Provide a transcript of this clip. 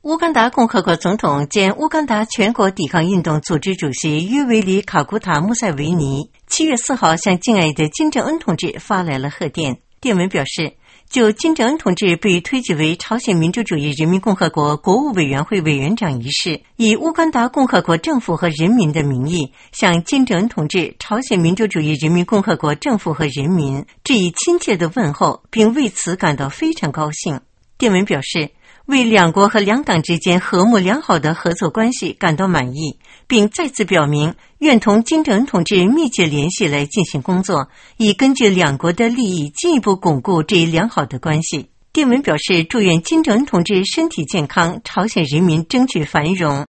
乌干达共和国总统兼乌干达全国抵抗运动组织主席约维里·卡古塔·穆塞维尼7月4号向敬爱的金正恩同志发来了贺电。电文表示，就金正恩同志被推举为朝鲜民主主义人民共和国国务委员会委员长一事，以乌干达共和国政府和人民的名义，向金正恩同志、朝鲜民主主义人民共和国政府和人民致以亲切的问候，并为此感到非常高兴。电文表示，为两国和两党之间和睦良好的合作关系感到满意，并再次表明愿同金正恩同志密切联系来进行工作，以根据两国的利益进一步巩固这一良好的关系。电文表示，祝愿金正恩同志身体健康，朝鲜人民争取繁荣。